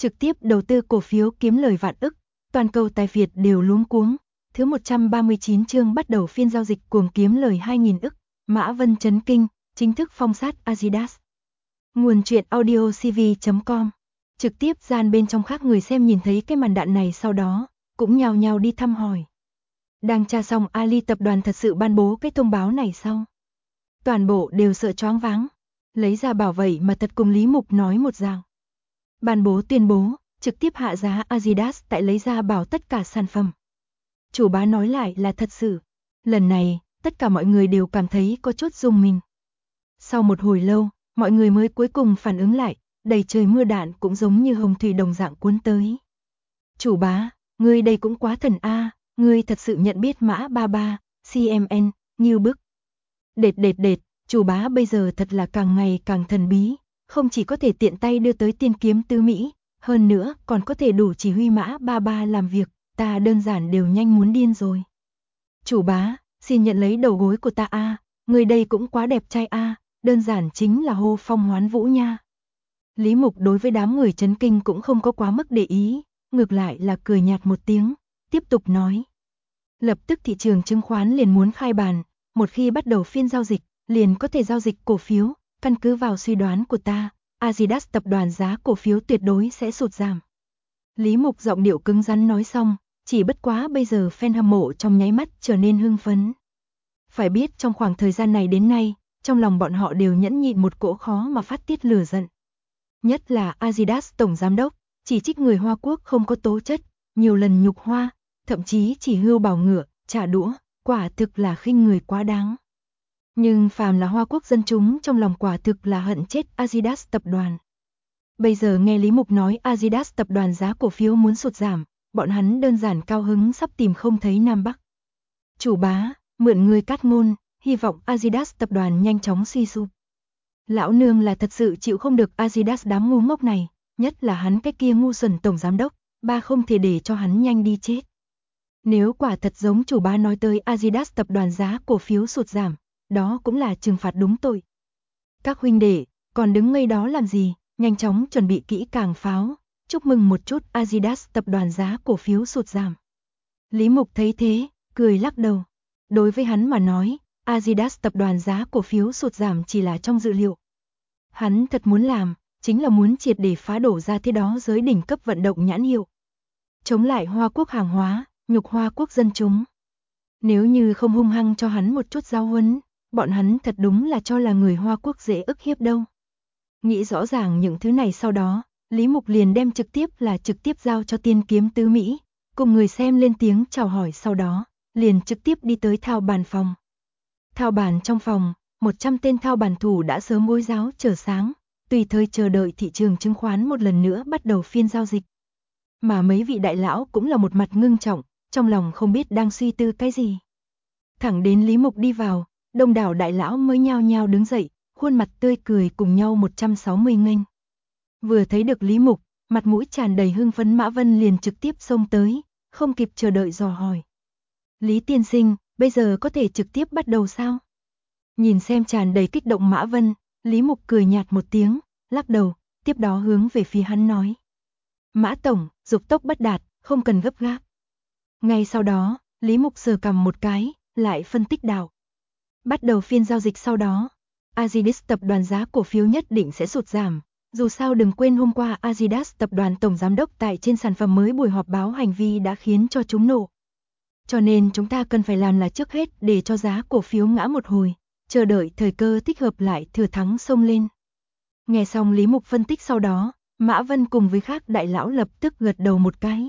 trực tiếp đầu tư cổ phiếu kiếm lời vạn ức, toàn cầu tài Việt đều luống cuống. Thứ 139 chương bắt đầu phiên giao dịch cuồng kiếm lời 2.000 ức, Mã Vân chấn kinh, chính thức phong sát Adidas. Nguồn truyện audio cv.com. Trực tiếp gian bên trong khác người xem nhìn thấy cái màn đạn này sau đó, cũng nhào nhào đi thăm hỏi. Đang tra xong Ali tập đoàn thật sự ban bố cái thông báo này sau. Toàn bộ đều sợ choáng váng, lấy ra bảo vậy mà thật cùng Lý Mục nói một dạng. Ban bố tuyên bố, trực tiếp hạ giá Adidas tại lấy ra bảo tất cả sản phẩm. Chủ bá nói lại là thật sự. Lần này, tất cả mọi người đều cảm thấy có chút rùng mình. Sau một hồi lâu, mọi người mới cuối cùng phản ứng lại, đầy trời mưa đạn cũng giống như hồng thủy đồng dạng cuốn tới. Chủ bá, ngươi đây cũng quá thần a, ngươi thật sự nhận biết Mã 33, CMN, như bức. Đệt, chủ bá bây giờ thật là càng ngày càng thần bí, không chỉ có thể tiện tay đưa tới tiên kiếm tứ Mỹ, hơn nữa còn có thể đủ chỉ huy Mã 33 làm việc, ta đơn giản đều nhanh muốn điên rồi. Chủ bá, xin nhận lấy đầu gối của ta a, người đây cũng quá đẹp trai a, đơn giản chính là hô phong hoán vũ nha. Lý Mục đối với đám người chấn kinh cũng không có quá mức để ý, ngược lại là cười nhạt một tiếng, tiếp tục nói. Lập tức thị trường chứng khoán liền muốn khai bàn, một khi bắt đầu phiên giao dịch, liền có thể giao dịch cổ phiếu, căn cứ vào suy đoán của ta, Adidas tập đoàn giá cổ phiếu tuyệt đối sẽ sụt giảm. Lý Mục giọng điệu cứng rắn nói xong, chỉ bất quá bây giờ fan hâm mộ trong nháy mắt trở nên hưng phấn. Phải biết trong khoảng thời gian này đến nay, trong lòng bọn họ đều nhẫn nhịn một cỗ khó mà phát tiết lửa giận. Nhất là Adidas tổng giám đốc, chỉ trích người Hoa Quốc không có tố chất, nhiều lần nhục hoa, thậm chí chỉ hươu bảo ngựa, trả đũa, quả thực là khinh người quá đáng. Nhưng phàm là Hoa Quốc dân chúng trong lòng quả thực là hận chết Adidas tập đoàn. Bây giờ nghe Lý Mục nói Adidas tập đoàn giá cổ phiếu muốn sụt giảm, bọn hắn đơn giản cao hứng sắp tìm không thấy Nam Bắc. Chủ bá, mượn người cát ngôn, hy vọng Adidas tập đoàn nhanh chóng suy sụp. Lão nương là thật sự chịu không được Adidas đám ngu ngốc này, nhất là hắn cái kia ngu xuẩn tổng giám đốc, ba không thể để cho hắn nhanh đi chết. Nếu quả thật giống chủ bá nói tới Adidas tập đoàn giá cổ phiếu sụt giảm, đó cũng là trừng phạt đúng tội. Các huynh đệ, còn đứng ngây đó làm gì, nhanh chóng chuẩn bị kỹ càng pháo, chúc mừng một chút Adidas tập đoàn giá cổ phiếu sụt giảm. Lý Mục thấy thế, cười lắc đầu. Đối với hắn mà nói, Adidas tập đoàn giá cổ phiếu sụt giảm chỉ là trong dự liệu. Hắn thật muốn làm, chính là muốn triệt để phá đổ ra thế đó giới đỉnh cấp vận động nhãn hiệu. Chống lại Hoa Quốc hàng hóa, nhục Hoa Quốc dân chúng. Nếu như không hung hăng cho hắn một chút giáo huấn, bọn hắn thật đúng là cho là người Hoa Quốc dễ ức hiếp đâu. Nghĩ rõ ràng những thứ này sau đó, Lý Mục liền đem trực tiếp giao cho tiên kiếm tứ Mỹ, cùng người xem lên tiếng chào hỏi sau đó, liền trực tiếp đi tới thao bàn phòng. Thao bàn trong phòng, 100 tên thao bàn thủ đã sớm bối giáo chờ sáng, tùy thời chờ đợi thị trường chứng khoán một lần nữa bắt đầu phiên giao dịch. Mà mấy vị đại lão cũng là một mặt ngưng trọng, trong lòng không biết đang suy tư cái gì. Thẳng đến Lý Mục đi vào, đông đảo đại lão mới nhao nhao đứng dậy, khuôn mặt tươi cười cùng nhau 160 nghênh. Vừa thấy được Lý Mục, mặt mũi tràn đầy hưng phấn Mã Vân liền trực tiếp xông tới, không kịp chờ đợi dò hỏi. Lý tiên sinh, bây giờ có thể trực tiếp bắt đầu sao? Nhìn xem tràn đầy kích động Mã Vân, Lý Mục cười nhạt một tiếng, lắc đầu, tiếp đó hướng về phía hắn nói. Mã tổng, dục tốc bất đạt, không cần gấp gáp. Ngay sau đó, Lý Mục sờ cằm một cái, lại phân tích đạo. Bắt đầu phiên giao dịch sau đó, Adidas tập đoàn giá cổ phiếu nhất định sẽ sụt giảm. Dù sao đừng quên hôm qua Adidas tập đoàn tổng giám đốc tại trên sản phẩm mới buổi họp báo hành vi đã khiến cho chúng nổ. Cho nên chúng ta cần phải làm là trước hết để cho giá cổ phiếu ngã một hồi, chờ đợi thời cơ thích hợp lại thừa thắng xông lên. Nghe xong Lý Mục phân tích sau đó, Mã Vân cùng với khác đại lão lập tức gật đầu một cái.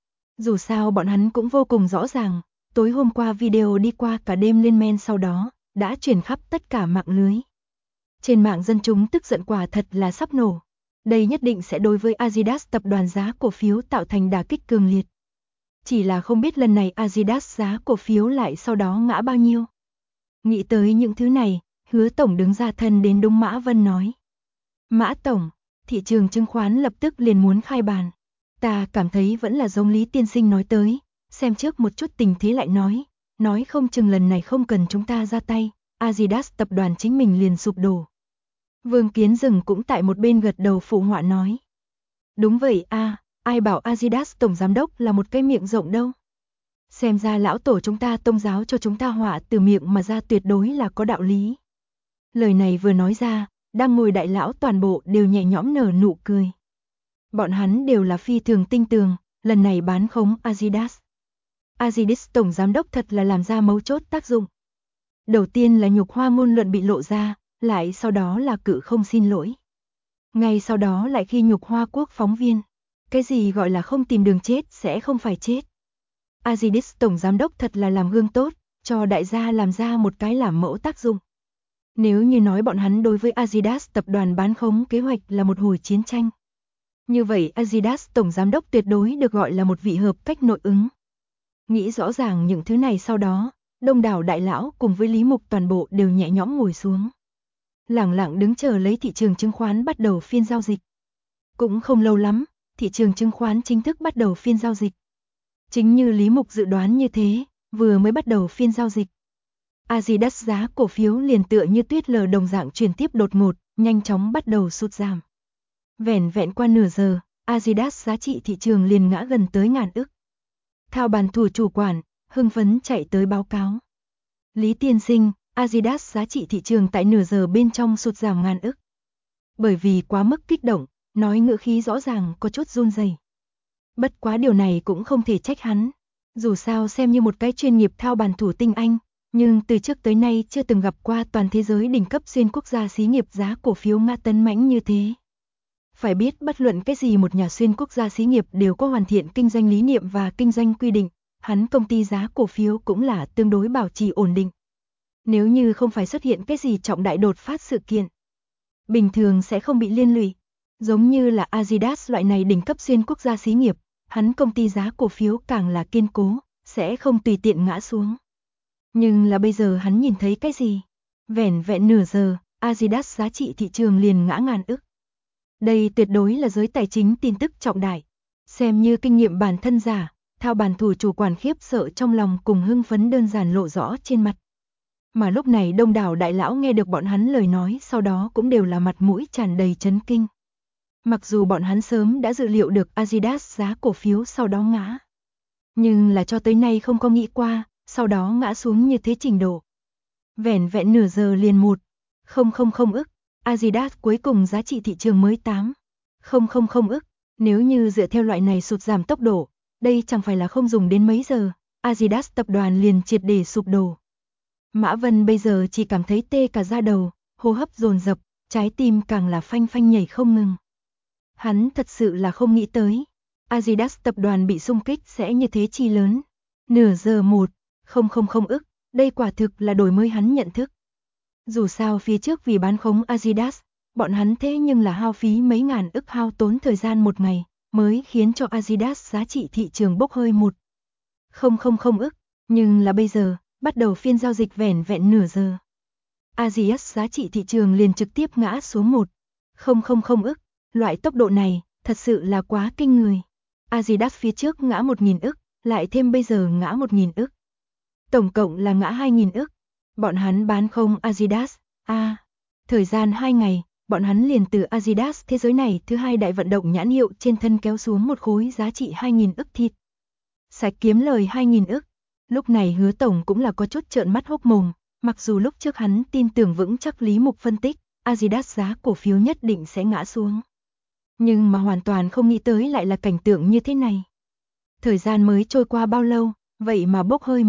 Dù sao bọn hắn cũng vô cùng rõ ràng, tối hôm qua video đi qua cả đêm lên men sau đó, đã truyền khắp tất cả mạng lưới. Trên mạng dân chúng tức giận quả thật là sắp nổ. Đây nhất định sẽ đối với Adidas tập đoàn giá cổ phiếu tạo thành đả kích cường liệt. Chỉ là không biết lần này Adidas giá cổ phiếu lại sau đó ngã bao nhiêu. Nghĩ tới những thứ này, Hứa tổng đứng ra thân đến đúng Mã Vân nói. Mã tổng, thị trường chứng khoán lập tức liền muốn khai bàn. Ta cảm thấy vẫn là giống Lý tiên sinh nói tới, xem trước một chút tình thế lại nói không chừng lần này không cần chúng ta ra tay, Adidas tập đoàn chính mình liền sụp đổ. Vương Kiến Dừng cũng tại một bên gật đầu phụ họa nói. Đúng vậy a, ai bảo Adidas tổng giám đốc là một cái miệng rộng đâu. Xem ra lão tổ chúng ta tông giáo cho chúng ta họa từ miệng mà ra tuyệt đối là có đạo lý. Lời này vừa nói ra, đang ngồi đại lão toàn bộ đều nhẹ nhõm nở nụ cười. Bọn hắn đều là phi thường tinh tường, lần này bán khống Adidas. Adidas tổng giám đốc thật là làm ra mấu chốt tác dụng. Đầu tiên là nhục hoa ngôn luận bị lộ ra, lại sau đó là cự không xin lỗi. Ngay sau đó lại khi nhục hoa quốc phóng viên. Cái gì gọi là không tìm đường chết sẽ không phải chết. Adidas tổng giám đốc thật là làm gương tốt, cho đại gia làm ra một cái làm mẫu tác dụng. Nếu như nói bọn hắn đối với Adidas tập đoàn bán khống kế hoạch là một hồi chiến tranh. Như vậy Adidas tổng giám đốc tuyệt đối được gọi là một vị hợp cách nội ứng. Nghĩ rõ ràng những thứ này sau đó, đông đảo đại lão cùng với Lý Mục toàn bộ đều nhẹ nhõm ngồi xuống. Lẳng lặng đứng chờ lấy thị trường chứng khoán bắt đầu phiên giao dịch. Cũng không lâu lắm, thị trường chứng khoán chính thức bắt đầu phiên giao dịch. Chính như Lý Mục dự đoán như thế, vừa mới bắt đầu phiên giao dịch. Adidas giá cổ phiếu liền tựa như tuyết lở đồng dạng chuyển tiếp đột ngột, nhanh chóng bắt đầu sụt giảm. Vẻn vẹn qua nửa giờ, Adidas giá trị thị trường liền ngã gần tới 1000 ức. Thao bàn thủ chủ quản, hưng phấn chạy tới báo cáo. Lý tiên sinh, Adidas giá trị thị trường tại nửa giờ bên trong sụt giảm 1000 ức. Bởi vì quá mức kích động, nói ngữ khí rõ ràng có chút run rẩy. Bất quá điều này cũng không thể trách hắn. Dù sao xem như một cái chuyên nghiệp thao bàn thủ tinh anh, nhưng từ trước tới nay chưa từng gặp qua toàn thế giới đỉnh cấp xuyên quốc gia xí nghiệp giá cổ phiếu ngã tấn mãnh như thế. Phải biết bất luận cái gì một nhà xuyên quốc gia xí nghiệp đều có hoàn thiện kinh doanh lý niệm và kinh doanh quy định, hắn công ty giá cổ phiếu cũng là tương đối bảo trì ổn định. Nếu như không phải xuất hiện cái gì trọng đại đột phát sự kiện, bình thường sẽ không bị liên lụy. Giống như là Adidas loại này đỉnh cấp xuyên quốc gia xí nghiệp, hắn công ty giá cổ phiếu càng là kiên cố, sẽ không tùy tiện ngã xuống. Nhưng là bây giờ hắn nhìn thấy cái gì? Vẻn vẹn nửa giờ, Adidas giá trị thị trường liền ngã 1000 ức. Đây tuyệt đối là giới tài chính tin tức trọng đại. Xem như kinh nghiệm bản thân giả, thao bàn thủ chủ quản khiếp sợ trong lòng cùng hưng phấn đơn giản lộ rõ trên mặt. Mà lúc này đông đảo đại lão nghe được bọn hắn lời nói sau đó cũng đều là mặt mũi tràn đầy chấn kinh. Mặc dù bọn hắn sớm đã dự liệu được Adidas giá cổ phiếu sau đó ngã. Nhưng là cho tới nay không có nghĩ qua, sau đó ngã xuống như thế trình độ. Vẻn vẹn nửa giờ liền 1,000 ức, Adidas cuối cùng giá trị thị trường mới 8,000 ức. Nếu như dựa theo loại này sụt giảm tốc độ, đây chẳng phải là không dùng đến mấy giờ, Adidas tập đoàn liền triệt để sụp đổ. Mã Vân bây giờ chỉ cảm thấy tê cả da đầu, hô hấp dồn dập, trái tim càng là phanh phanh nhảy không ngừng. Hắn thật sự là không nghĩ tới, Adidas tập đoàn bị xung kích sẽ như thế chi lớn. Nửa giờ 1,000 ức, đây quả thực là đổi mới hắn nhận thức. Dù sao phía trước vì bán khống Adidas, bọn hắn thế nhưng là hao phí mấy ngàn ức hao tốn thời gian một ngày, mới khiến cho Adidas giá trị thị trường bốc hơi 1,000 ức. Nhưng là bây giờ, bắt đầu phiên giao dịch vẻn vẹn nửa giờ. Adidas giá trị thị trường liền trực tiếp ngã xuống 1,000 ức. Loại tốc độ này, thật sự là quá kinh người. Adidas phía trước ngã 1000 ức, lại thêm bây giờ ngã 1000 ức. Tổng cộng là ngã 2000 ức. Bọn hắn bán không Adidas, thời gian 2 ngày, bọn hắn liền từ Adidas thế giới này thứ hai đại vận động nhãn hiệu trên thân kéo xuống một khối giá trị 2000 ức thịt. Sạch kiếm lời 2000 ức. Lúc này Hứa tổng cũng là có chút trợn mắt hốc mồm, mặc dù lúc trước hắn tin tưởng vững chắc Lý Mục phân tích, Adidas giá cổ phiếu nhất định sẽ ngã xuống. Nhưng mà hoàn toàn không nghĩ tới lại là cảnh tượng như thế này. Thời gian mới trôi qua bao lâu, vậy mà bốc hơi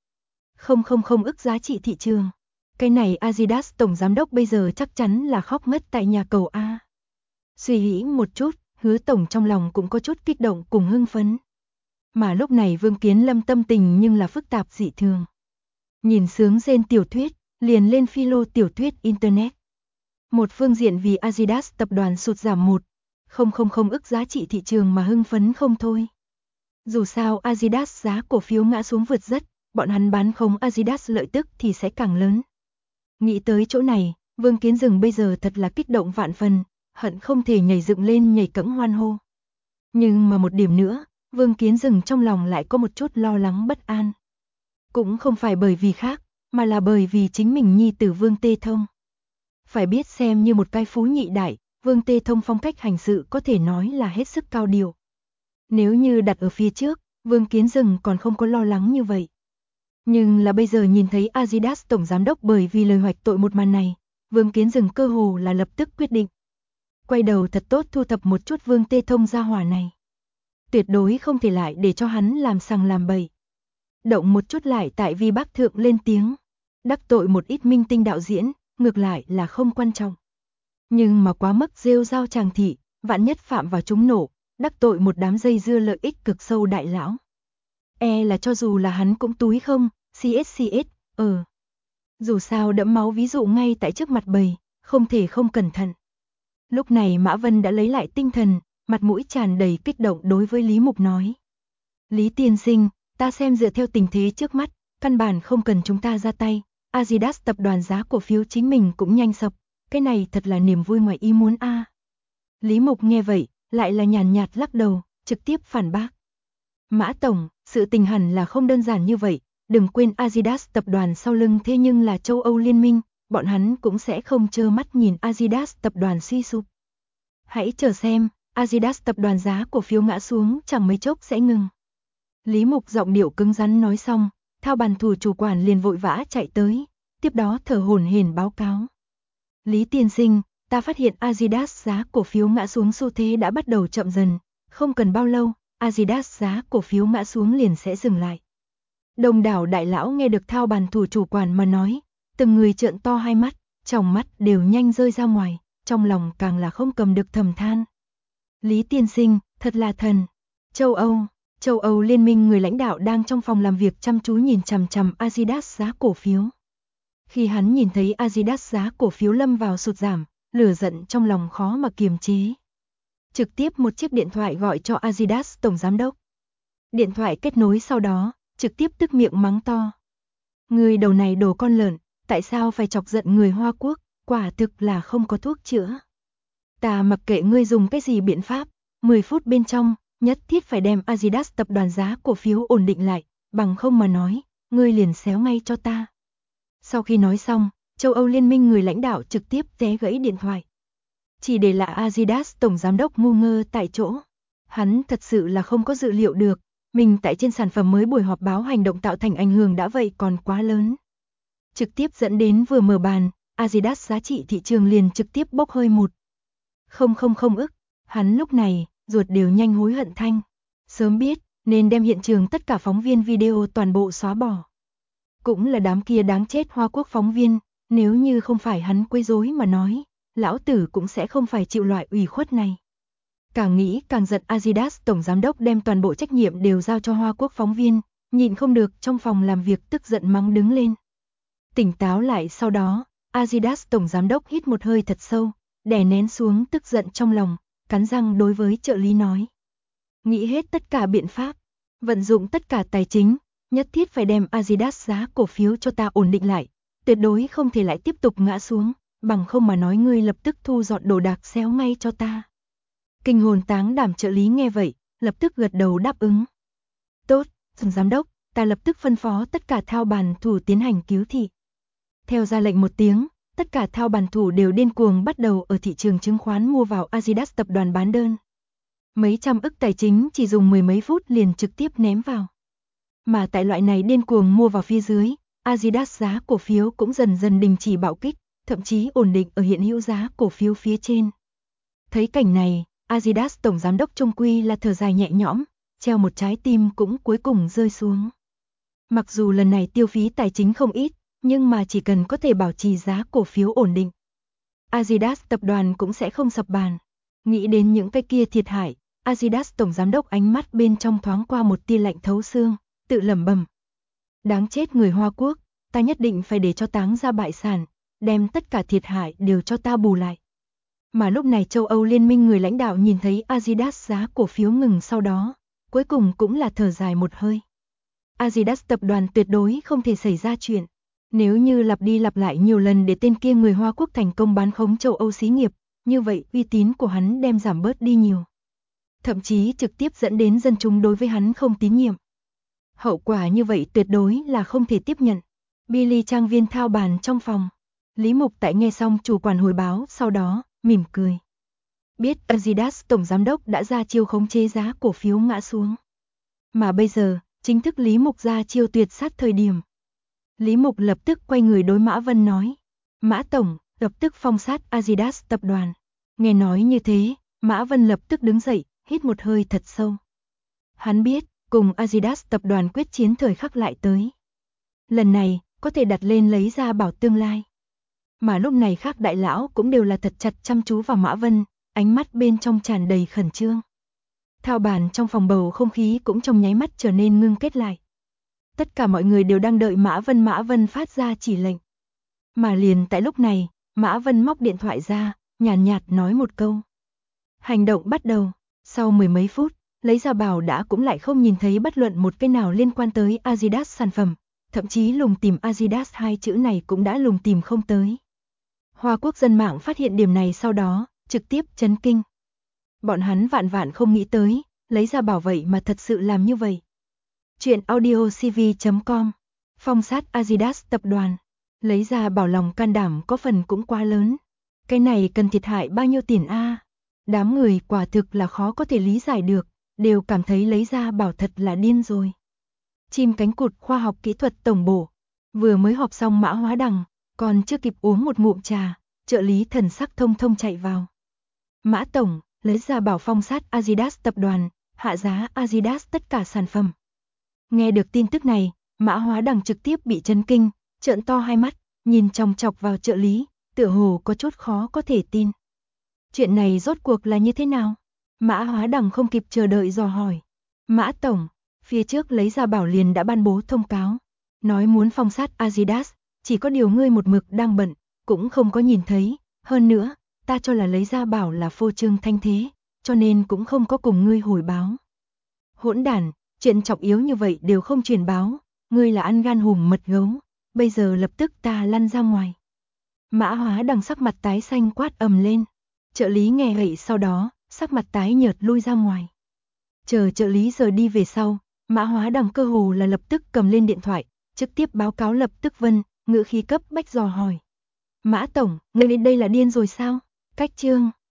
1,000 ức giá trị thị trường. Cái này Adidas tổng giám đốc bây giờ chắc chắn là khóc ngất tại nhà cầu A. Suy nghĩ một chút, Hứa tổng trong lòng cũng có chút kích động cùng hưng phấn. Mà lúc này Vương Kiến Lâm tâm tình nhưng là phức tạp dị thường. Nhìn sướng rên tiểu thuyết, liền lên philo tiểu thuyết internet. Một phương diện vì Adidas tập đoàn sụt giảm 1,000 ức giá trị thị trường mà hưng phấn không thôi. Dù sao Adidas giá cổ phiếu ngã xuống vượt rất, bọn hắn bán khống Adidas lợi tức thì sẽ càng lớn. Nghĩ tới chỗ này, Vương Kiến Dừng bây giờ thật là kích động vạn phần, hận không thể nhảy dựng lên nhảy cẫng hoan hô. Nhưng mà một điểm nữa, Vương Kiến Dừng trong lòng lại có một chút lo lắng bất an. Cũng không phải bởi vì khác, mà là bởi vì chính mình nhi tử Vương Tê Thông. Phải biết xem như một cái phú nhị đại, Vương Tê Thông phong cách hành sự có thể nói là hết sức cao điệu. Nếu như đặt ở phía trước, Vương Kiến Dừng còn không có lo lắng như vậy. Nhưng là bây giờ nhìn thấy Adidas tổng giám đốc bởi vì lời hoạch tội một màn này, Vương Kiến Dừng cơ hồ là lập tức quyết định. Quay đầu thật tốt thu thập một chút Vương Tê Thông gia hỏa này. Tuyệt đối không thể lại để cho hắn làm sằng làm bậy. Động một chút lại tại vì bác thượng lên tiếng. Đắc tội một ít minh tinh đạo diễn, ngược lại là không quan trọng. Nhưng mà quá mức rêu rao tràng thị, vạn nhất phạm vào trúng nổ, đắc tội một đám dây dưa lợi ích cực sâu đại lão. Là cho dù là hắn cũng túi không, CSCS, Dù sao đẫm máu ví dụ ngay tại trước mặt bầy, không thể không cẩn thận. Lúc này Mã Vân đã lấy lại tinh thần, mặt mũi tràn đầy kích động đối với Lý Mục nói. Lý tiên sinh, ta xem dựa theo tình thế trước mắt, căn bản không cần chúng ta ra tay, Adidas tập đoàn giá cổ phiếu chính mình cũng nhanh sập, cái này thật là niềm vui ngoài ý muốn a. Lý Mục nghe vậy, lại là nhàn nhạt lắc đầu, trực tiếp phản bác. Mã Tổng, sự tình hẳn là không đơn giản như vậy, đừng quên Adidas tập đoàn sau lưng thế nhưng là châu Âu liên minh, bọn hắn cũng sẽ không trơ mắt nhìn Adidas tập đoàn suy sụp. Hãy chờ xem, Adidas tập đoàn giá cổ phiếu ngã xuống chẳng mấy chốc sẽ ngừng. Lý Mục giọng điệu cứng rắn nói xong, thao bàn thủ chủ quản liền vội vã chạy tới, tiếp đó thở hổn hển báo cáo. Lý tiên sinh, ta phát hiện Adidas giá cổ phiếu ngã xuống xu thế đã bắt đầu chậm dần, không cần bao lâu, Adidas giá cổ phiếu ngã xuống liền sẽ dừng lại. Đông đảo đại lão nghe được thao bàn thủ chủ quản mà nói, từng người trợn to hai mắt, tròng mắt đều nhanh rơi ra ngoài, trong lòng càng là không cầm được thầm than. Lý tiên sinh, thật là thần. Châu Âu liên minh người lãnh đạo đang trong phòng làm việc chăm chú nhìn chằm chằm Adidas giá cổ phiếu. Khi hắn nhìn thấy Adidas giá cổ phiếu lâm vào sụt giảm, lửa giận trong lòng khó mà kiềm chế. Trực tiếp một chiếc điện thoại gọi cho Adidas tổng giám đốc. Điện thoại kết nối sau đó, trực tiếp tức miệng mắng to. Người đầu này đồ con lợn, tại sao phải chọc giận người Hoa Quốc, quả thực là không có thuốc chữa. Ta mặc kệ ngươi dùng cái gì biện pháp, 10 phút bên trong, nhất thiết phải đem Adidas tập đoàn giá cổ phiếu ổn định lại, bằng không mà nói, ngươi liền xéo ngay cho ta. Sau khi nói xong, châu Âu liên minh người lãnh đạo trực tiếp té gãy điện thoại. Chỉ để lại Adidas tổng giám đốc ngu ngơ tại chỗ. Hắn thật sự là không có dự liệu được, mình tại trên sản phẩm mới buổi họp báo hành động tạo thành ảnh hưởng đã vậy còn quá lớn. Trực tiếp dẫn đến vừa mở bàn, Adidas giá trị thị trường liền trực tiếp bốc hơi 1,000 ức. Hắn lúc này, ruột đều nhanh hối hận thanh. Sớm biết, nên đem hiện trường tất cả phóng viên video toàn bộ xóa bỏ. Cũng là đám kia đáng chết Hoa Quốc phóng viên, nếu như không phải hắn quấy rối mà nói, lão tử cũng sẽ không phải chịu loại ủy khuất này. Càng nghĩ càng giận, Adidas tổng giám đốc đem toàn bộ trách nhiệm đều giao cho Hoa Quốc phóng viên, nhịn không được trong phòng làm việc tức giận mắng đứng lên. Tỉnh táo lại sau đó, Adidas tổng giám đốc hít một hơi thật sâu, đè nén xuống tức giận trong lòng, cắn răng đối với trợ lý nói. Nghĩ hết tất cả biện pháp, vận dụng tất cả tài chính, nhất thiết phải đem Adidas giá cổ phiếu cho ta ổn định lại, tuyệt đối không thể lại tiếp tục ngã xuống, bằng không mà nói ngươi lập tức thu dọn đồ đạc xéo ngay cho ta. Kinh hồn táng đảm trợ lý nghe vậy, lập tức gật đầu đáp ứng. Tốt, tổng giám đốc, ta lập tức phân phó tất cả thao bàn thủ tiến hành cứu thị. Theo ra lệnh một tiếng, tất cả thao bàn thủ đều điên cuồng bắt đầu ở thị trường chứng khoán mua vào Adidas tập đoàn bán đơn. Mấy trăm ức tài chính chỉ dùng mười mấy phút liền trực tiếp ném vào. Mà tại loại này điên cuồng mua vào phía dưới, Adidas giá cổ phiếu cũng dần dần đình chỉ bạo kích, thậm chí ổn định ở hiện hữu giá cổ phiếu phía trên. Thấy cảnh này, Adidas tổng giám đốc trung quy là thở dài nhẹ nhõm, treo một trái tim cũng cuối cùng rơi xuống. Mặc dù lần này tiêu phí tài chính không ít, nhưng mà chỉ cần có thể bảo trì giá cổ phiếu ổn định, Adidas tập đoàn cũng sẽ không sập bàn. Nghĩ đến những cái kia thiệt hại, Adidas tổng giám đốc ánh mắt bên trong thoáng qua một tia lạnh thấu xương, tự lẩm bẩm. Đáng chết người Hoa Quốc, ta nhất định phải để cho táng ra bại sản, đem tất cả thiệt hại đều cho ta bù lại. Mà lúc này châu Âu liên minh người lãnh đạo nhìn thấy Adidas giá cổ phiếu ngừng sau đó, cuối cùng cũng là thở dài một hơi. Adidas tập đoàn tuyệt đối không thể xảy ra chuyện. Nếu như lặp đi lặp lại nhiều lần để tên kia người Hoa Quốc thành công bán khống châu Âu xí nghiệp, như vậy uy tín của hắn đem giảm bớt đi nhiều. Thậm chí trực tiếp dẫn đến dân chúng đối với hắn không tín nhiệm. Hậu quả như vậy tuyệt đối là không thể tiếp nhận. Billy trang viên thao bàn trong phòng. Lý Mục tại nghe xong chủ quản hồi báo sau đó, mỉm cười. biết Adidas tổng giám đốc đã ra chiêu khống chế giá cổ phiếu ngã xuống. Mà bây giờ, chính thức Lý Mục ra chiêu tuyệt sát thời điểm. Lý Mục lập tức quay người đối Mã Vân nói. Mã Tổng, lập tức phong sát Adidas tập đoàn. Nghe nói như thế, Mã Vân lập tức đứng dậy, hít một hơi thật sâu. Hắn biết, cùng Adidas tập đoàn quyết chiến thời khắc lại tới. Lần này, có thể đặt lên lấy ra bảo tương lai. Mà lúc này khác đại lão cũng đều là thật chặt chăm chú vào Mã Vân, ánh mắt bên trong tràn đầy khẩn trương. Thao bàn trong phòng bầu không khí cũng trong nháy mắt trở nên ngưng kết lại. Tất cả mọi người đều đang đợi Mã Vân phát ra chỉ lệnh. Mà liền tại lúc này, Mã Vân móc điện thoại ra, nhàn nhạt nói một câu. Hành động bắt đầu, sau mười mấy phút, lấy ra bảo đã cũng lại không nhìn thấy bất luận một cái nào liên quan tới Adidas sản phẩm, thậm chí lùng tìm Adidas hai chữ này cũng đã lùng tìm không tới. Hoa Quốc dân mạng phát hiện điểm này sau đó, trực tiếp chấn kinh. Bọn hắn vạn vạn không nghĩ tới, lấy ra bảo vậy mà thật sự làm như vậy. Chuyện audiocv.com, phong sát Adidas tập đoàn, lấy ra bảo lòng can đảm có phần cũng quá lớn. Cái này cần thiệt hại bao nhiêu tiền a? Đám người quả thực là khó có thể lý giải được, đều cảm thấy lấy ra bảo thật là điên rồi. Chim cánh cụt khoa học kỹ thuật tổng bộ, vừa mới họp xong Mã Hóa Đằng, còn chưa kịp uống một ngụm trà, trợ lý thần sắc thông thông chạy vào. Mã Tổng, lấy ra bảo phong sát Adidas tập đoàn, hạ giá Adidas tất cả sản phẩm. Nghe được tin tức này, Mã Hóa Đằng trực tiếp bị chấn kinh, trợn to hai mắt, nhìn chòng chọc vào trợ lý, tựa hồ có chút khó có thể tin. Chuyện này rốt cuộc là như thế nào? Mã Hóa Đằng không kịp chờ đợi dò hỏi. Mã Tổng, phía trước lấy ra bảo liền đã ban bố thông cáo, nói muốn phong sát Adidas, chỉ có điều ngươi một mực đang bận, cũng không có nhìn thấy, hơn nữa, ta cho là lấy ra bảo là phô trương thanh thế, cho nên cũng không có cùng ngươi hồi báo. Hỗn đản, chuyện trọng yếu như vậy đều không truyền báo, ngươi là ăn gan hùm mật gấu, bây giờ lập tức ta lăn ra ngoài. Mã Hóa Đằng sắc mặt tái xanh quát ầm lên. Trợ lý nghe vậy sau đó, sắc mặt tái nhợt lui ra ngoài. Chờ trợ lý rời đi về sau, Mã Hóa Đằng cơ hồ là lập tức cầm lên điện thoại, trực tiếp báo cáo lập tức Vân, ngữ khí cấp bách dò hỏi. Mã Tổng, ngươi đến đây là điên rồi sao? Cách chương